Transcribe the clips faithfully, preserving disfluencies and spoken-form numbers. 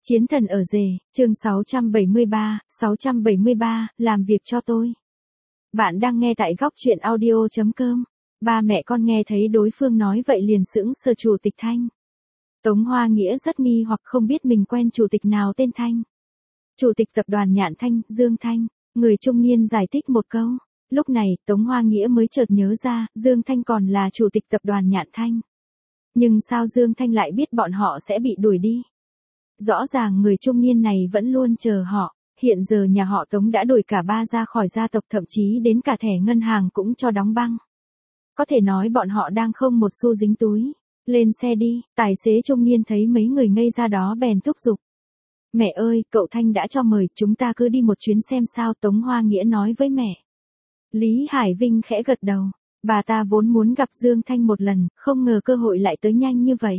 Chiến thần ở rể, chương sáu trăm bảy mươi ba, sáu trăm bảy mươi ba, làm việc cho tôi. Bạn đang nghe tại góc truyện audio chấm com. Ba mẹ con nghe thấy đối phương nói vậy liền sững sờ. Chủ tịch Thanh. Tống Hoa Nghĩa rất nghi hoặc không biết mình quen chủ tịch nào tên Thanh. Chủ tịch tập đoàn Nhạn Thanh, Dương Thanh, người trung niên giải thích một câu. Lúc này, Tống Hoa Nghĩa mới chợt nhớ ra, Dương Thanh còn là chủ tịch tập đoàn Nhạn Thanh. Nhưng sao Dương Thanh lại biết bọn họ sẽ bị đuổi đi? Rõ ràng người trung niên này vẫn luôn chờ họ, hiện giờ nhà họ Tống đã đuổi cả ba ra khỏi gia tộc, thậm chí đến cả thẻ ngân hàng cũng cho đóng băng. Có thể nói bọn họ đang không một xu dính túi. Lên xe đi, tài xế trung niên thấy mấy người ngây ra đó bèn thúc giục. Mẹ ơi, cậu Thanh đã cho mời, chúng ta cứ đi một chuyến xem sao, Tống Hoa Nghĩa nói với mẹ. Lý Hải Vinh khẽ gật đầu, bà ta vốn muốn gặp Dương Thanh một lần, không ngờ cơ hội lại tới nhanh như vậy.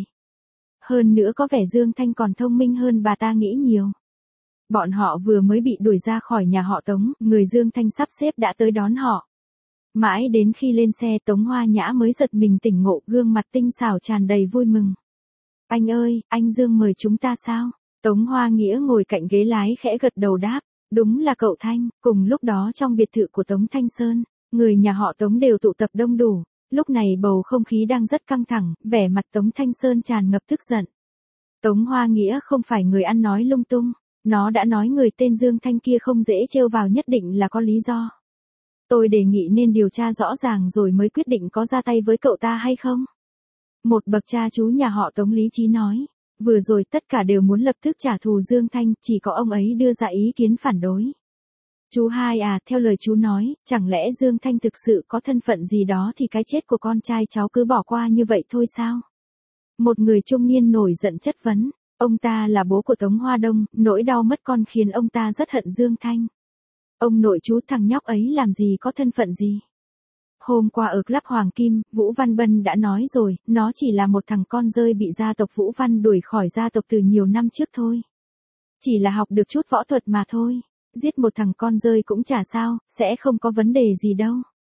Hơn nữa có vẻ Dương Thanh còn thông minh hơn bà ta nghĩ nhiều. Bọn họ vừa mới bị đuổi ra khỏi nhà họ Tống, người Dương Thanh sắp xếp đã tới đón họ. Mãi đến khi lên xe Tống Hoa Nhã mới giật mình tỉnh ngộ, gương mặt tinh xảo tràn đầy vui mừng. Anh ơi, anh Dương mời chúng ta sao? Tống Hoa Nghĩa ngồi cạnh ghế lái khẽ gật đầu đáp, đúng là cậu Thanh. Cùng lúc đó trong biệt thự của Tống Thanh Sơn, người nhà họ Tống đều tụ tập đông đủ. Lúc này bầu không khí đang rất căng thẳng, vẻ mặt Tống Thanh Sơn tràn ngập tức giận. Tống Hoa Nghĩa không phải người ăn nói lung tung, nó đã nói người tên Dương Thanh kia không dễ trêu vào nhất định là có lý do. Tôi đề nghị nên điều tra rõ ràng rồi mới quyết định có ra tay với cậu ta hay không. Một bậc cha chú nhà họ Tống lý trí nói, vừa rồi tất cả đều muốn lập tức trả thù Dương Thanh, chỉ có ông ấy đưa ra ý kiến phản đối. Chú hai à, theo lời chú nói, chẳng lẽ Dương Thanh thực sự có thân phận gì đó thì cái chết của con trai cháu cứ bỏ qua như vậy thôi sao? Một người trung niên nổi giận chất vấn, ông ta là bố của Tống Hoa Đông, nỗi đau mất con khiến ông ta rất hận Dương Thanh. Ông nội chú thằng nhóc ấy làm gì có thân phận gì? Hôm qua ở Club Hoàng Kim, Vũ Văn Bân đã nói rồi, nó chỉ là một thằng con rơi bị gia tộc Vũ Văn đuổi khỏi gia tộc từ nhiều năm trước thôi. Chỉ là học được chút võ thuật mà thôi. Giết một thằng con rơi cũng chả sao, sẽ không có vấn đề gì đâu.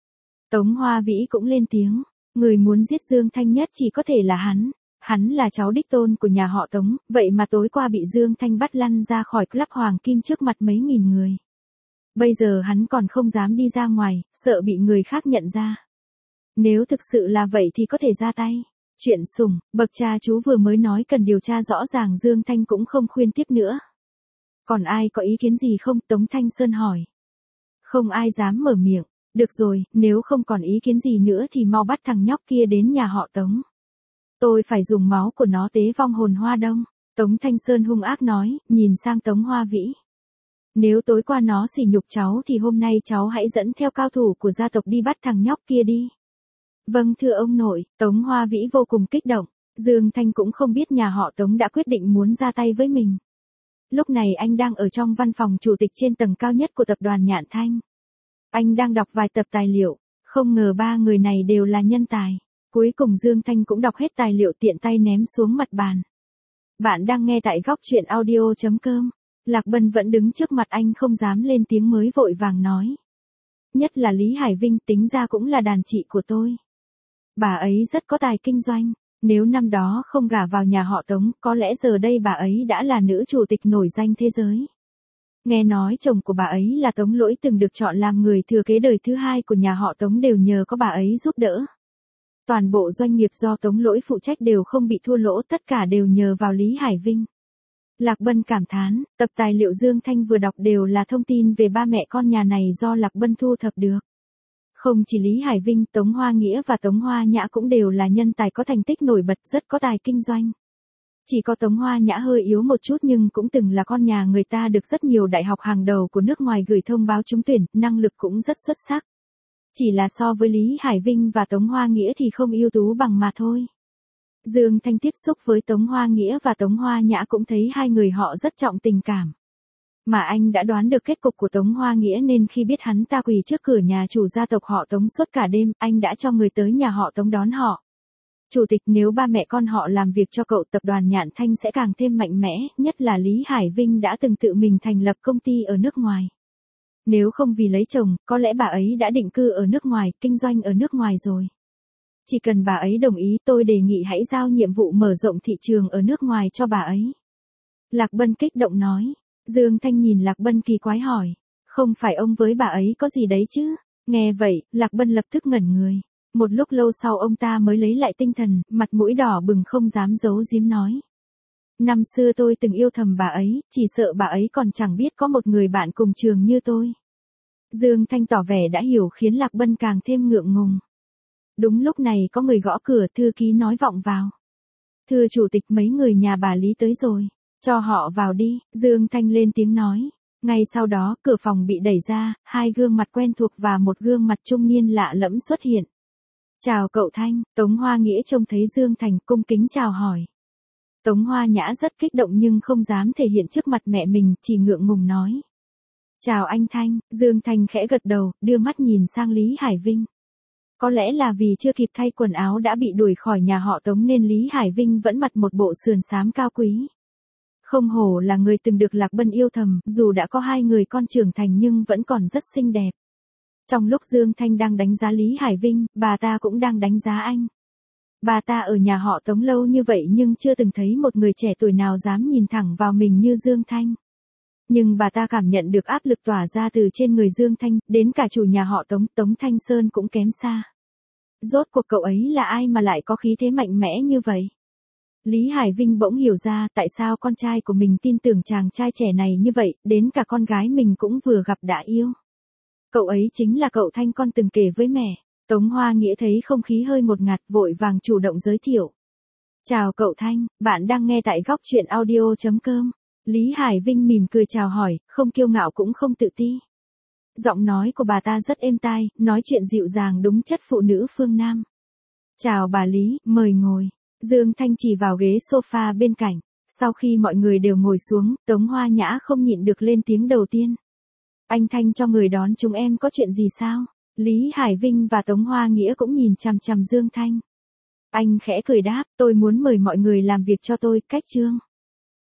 Tống Hoa Vĩ cũng lên tiếng, người muốn giết Dương Thanh nhất chỉ có thể là hắn. Hắn là cháu đích tôn của nhà họ Tống, vậy mà tối qua bị Dương Thanh bắt lăn ra khỏi Club Hoàng Kim trước mặt mấy nghìn người. Bây giờ hắn còn không dám đi ra ngoài, sợ bị người khác nhận ra. Nếu thực sự là vậy thì có thể ra tay. Chuyện sủng, bậc cha chú vừa mới nói cần điều tra rõ ràng, Dương Thanh cũng không khuyên tiếp nữa. Còn ai có ý kiến gì không? Tống Thanh Sơn hỏi. Không ai dám mở miệng. Được rồi, nếu không còn ý kiến gì nữa thì mau bắt thằng nhóc kia đến nhà họ Tống. Tôi phải dùng máu của nó tế vong hồn Hoa Đông. Tống Thanh Sơn hung ác nói, nhìn sang Tống Hoa Vĩ. Nếu tối qua nó sỉ nhục cháu thì hôm nay cháu hãy dẫn theo cao thủ của gia tộc đi bắt thằng nhóc kia đi. Vâng thưa ông nội. Tống Hoa Vĩ vô cùng kích động. Dương Thanh cũng không biết nhà họ Tống đã quyết định muốn ra tay với mình. Lúc này anh đang ở trong văn phòng chủ tịch trên tầng cao nhất của tập đoàn Nhạn Thanh. Anh đang đọc vài tập tài liệu, không ngờ ba người này đều là nhân tài. Cuối cùng Dương Thanh cũng đọc hết tài liệu tiện tay ném xuống mặt bàn. Bạn đang nghe tại góc truyện audio chấm com. Lạc Bân vẫn đứng trước mặt anh không dám lên tiếng mới vội vàng nói. Nhất là Lý Hải Vinh, tính ra cũng là đàn chị của tôi. Bà ấy rất có tài kinh doanh. Nếu năm đó không gả vào nhà họ Tống, có lẽ giờ đây bà ấy đã là nữ chủ tịch nổi danh thế giới. Nghe nói chồng của bà ấy là Tống Lỗi từng được chọn làm người thừa kế đời thứ hai của nhà họ Tống đều nhờ có bà ấy giúp đỡ. Toàn bộ doanh nghiệp do Tống Lỗi phụ trách đều không bị thua lỗ, tất cả đều nhờ vào Lý Hải Vinh. Lạc Bân cảm thán, tập tài liệu Dương Thanh vừa đọc đều là thông tin về ba mẹ con nhà này do Lạc Bân thu thập được. Không chỉ Lý Hải Vinh, Tống Hoa Nghĩa và Tống Hoa Nhã cũng đều là nhân tài có thành tích nổi bật, rất có tài kinh doanh. Chỉ có Tống Hoa Nhã hơi yếu một chút nhưng cũng từng là con nhà người ta được rất nhiều đại học hàng đầu của nước ngoài gửi thông báo trúng tuyển, năng lực cũng rất xuất sắc. Chỉ là so với Lý Hải Vinh và Tống Hoa Nghĩa thì không ưu tú bằng mà thôi. Dương Thanh tiếp xúc với Tống Hoa Nghĩa và Tống Hoa Nhã cũng thấy hai người họ rất trọng tình cảm. Mà anh đã đoán được kết cục của Tống Hoa Nghĩa nên khi biết hắn ta quỳ trước cửa nhà chủ gia tộc họ Tống suốt cả đêm, anh đã cho người tới nhà họ Tống đón họ. Chủ tịch, nếu ba mẹ con họ làm việc cho cậu, tập đoàn Nhạn Thanh sẽ càng thêm mạnh mẽ, nhất là Lý Hải Vinh đã từng tự mình thành lập công ty ở nước ngoài. Nếu không vì lấy chồng, có lẽ bà ấy đã định cư ở nước ngoài, kinh doanh ở nước ngoài rồi. Chỉ cần bà ấy đồng ý, tôi đề nghị hãy giao nhiệm vụ mở rộng thị trường ở nước ngoài cho bà ấy. Lạc Bân kích động nói. Dương Thanh nhìn Lạc Bân kỳ quái hỏi. Không phải ông với bà ấy có gì đấy chứ? Nghe vậy, Lạc Bân lập tức ngẩn người. Một lúc lâu sau ông ta mới lấy lại tinh thần, mặt mũi đỏ bừng không dám giấu giếm nói. Năm xưa tôi từng yêu thầm bà ấy, chỉ sợ bà ấy còn chẳng biết có một người bạn cùng trường như tôi. Dương Thanh tỏ vẻ đã hiểu khiến Lạc Bân càng thêm ngượng ngùng. Đúng lúc này có người gõ cửa, thư ký nói vọng vào. Thưa chủ tịch, mấy người nhà bà Lý tới rồi. Cho họ vào đi, Dương Thanh lên tiếng nói. Ngay sau đó, cửa phòng bị đẩy ra, hai gương mặt quen thuộc và một gương mặt trung niên lạ lẫm xuất hiện. Chào cậu Thanh, Tống Hoa Nghĩa trông thấy Dương Thành cung kính chào hỏi. Tống Hoa Nhã rất kích động nhưng không dám thể hiện trước mặt mẹ mình, chỉ ngượng ngùng nói. Chào anh Thanh, Dương Thành khẽ gật đầu, đưa mắt nhìn sang Lý Hải Vinh. Có lẽ là vì chưa kịp thay quần áo đã bị đuổi khỏi nhà họ Tống nên Lý Hải Vinh vẫn mặc một bộ sườn xám cao quý. Không hổ là người từng được Lạc Bân yêu thầm, dù đã có hai người con trưởng thành nhưng vẫn còn rất xinh đẹp. Trong lúc Dương Thanh đang đánh giá Lý Hải Vinh, bà ta cũng đang đánh giá anh. Bà ta ở nhà họ Tống lâu như vậy nhưng chưa từng thấy một người trẻ tuổi nào dám nhìn thẳng vào mình như Dương Thanh. Nhưng bà ta cảm nhận được áp lực tỏa ra từ trên người Dương Thanh, đến cả chủ nhà họ Tống, Tống Thanh Sơn cũng kém xa. Rốt cuộc cậu ấy là ai mà lại có khí thế mạnh mẽ như vậy? Lý Hải Vinh bỗng hiểu ra tại sao con trai của mình tin tưởng chàng trai trẻ này như vậy, đến cả con gái mình cũng vừa gặp đã yêu. Cậu ấy chính là cậu Thanh con từng kể với mẹ. Tống Hoa Nghĩa thấy không khí hơi ngột ngạt, vội vàng chủ động giới thiệu. Chào cậu Thanh, bạn đang nghe tại góc truyện audio chấm com. Lý Hải Vinh mỉm cười chào hỏi, không kiêu ngạo cũng không tự ti. Giọng nói của bà ta rất êm tai, nói chuyện dịu dàng đúng chất phụ nữ phương Nam. Chào bà Lý, mời ngồi. Dương Thanh chỉ vào ghế sofa bên cạnh. Sau khi mọi người đều ngồi xuống, Tống Hoa Nhã không nhịn được lên tiếng đầu tiên. Anh Thanh cho người đón chúng em có chuyện gì sao? Lý Hải Vinh và Tống Hoa Nghĩa cũng nhìn chằm chằm Dương Thanh. Anh khẽ cười đáp, tôi muốn mời mọi người làm việc cho tôi, cách chương.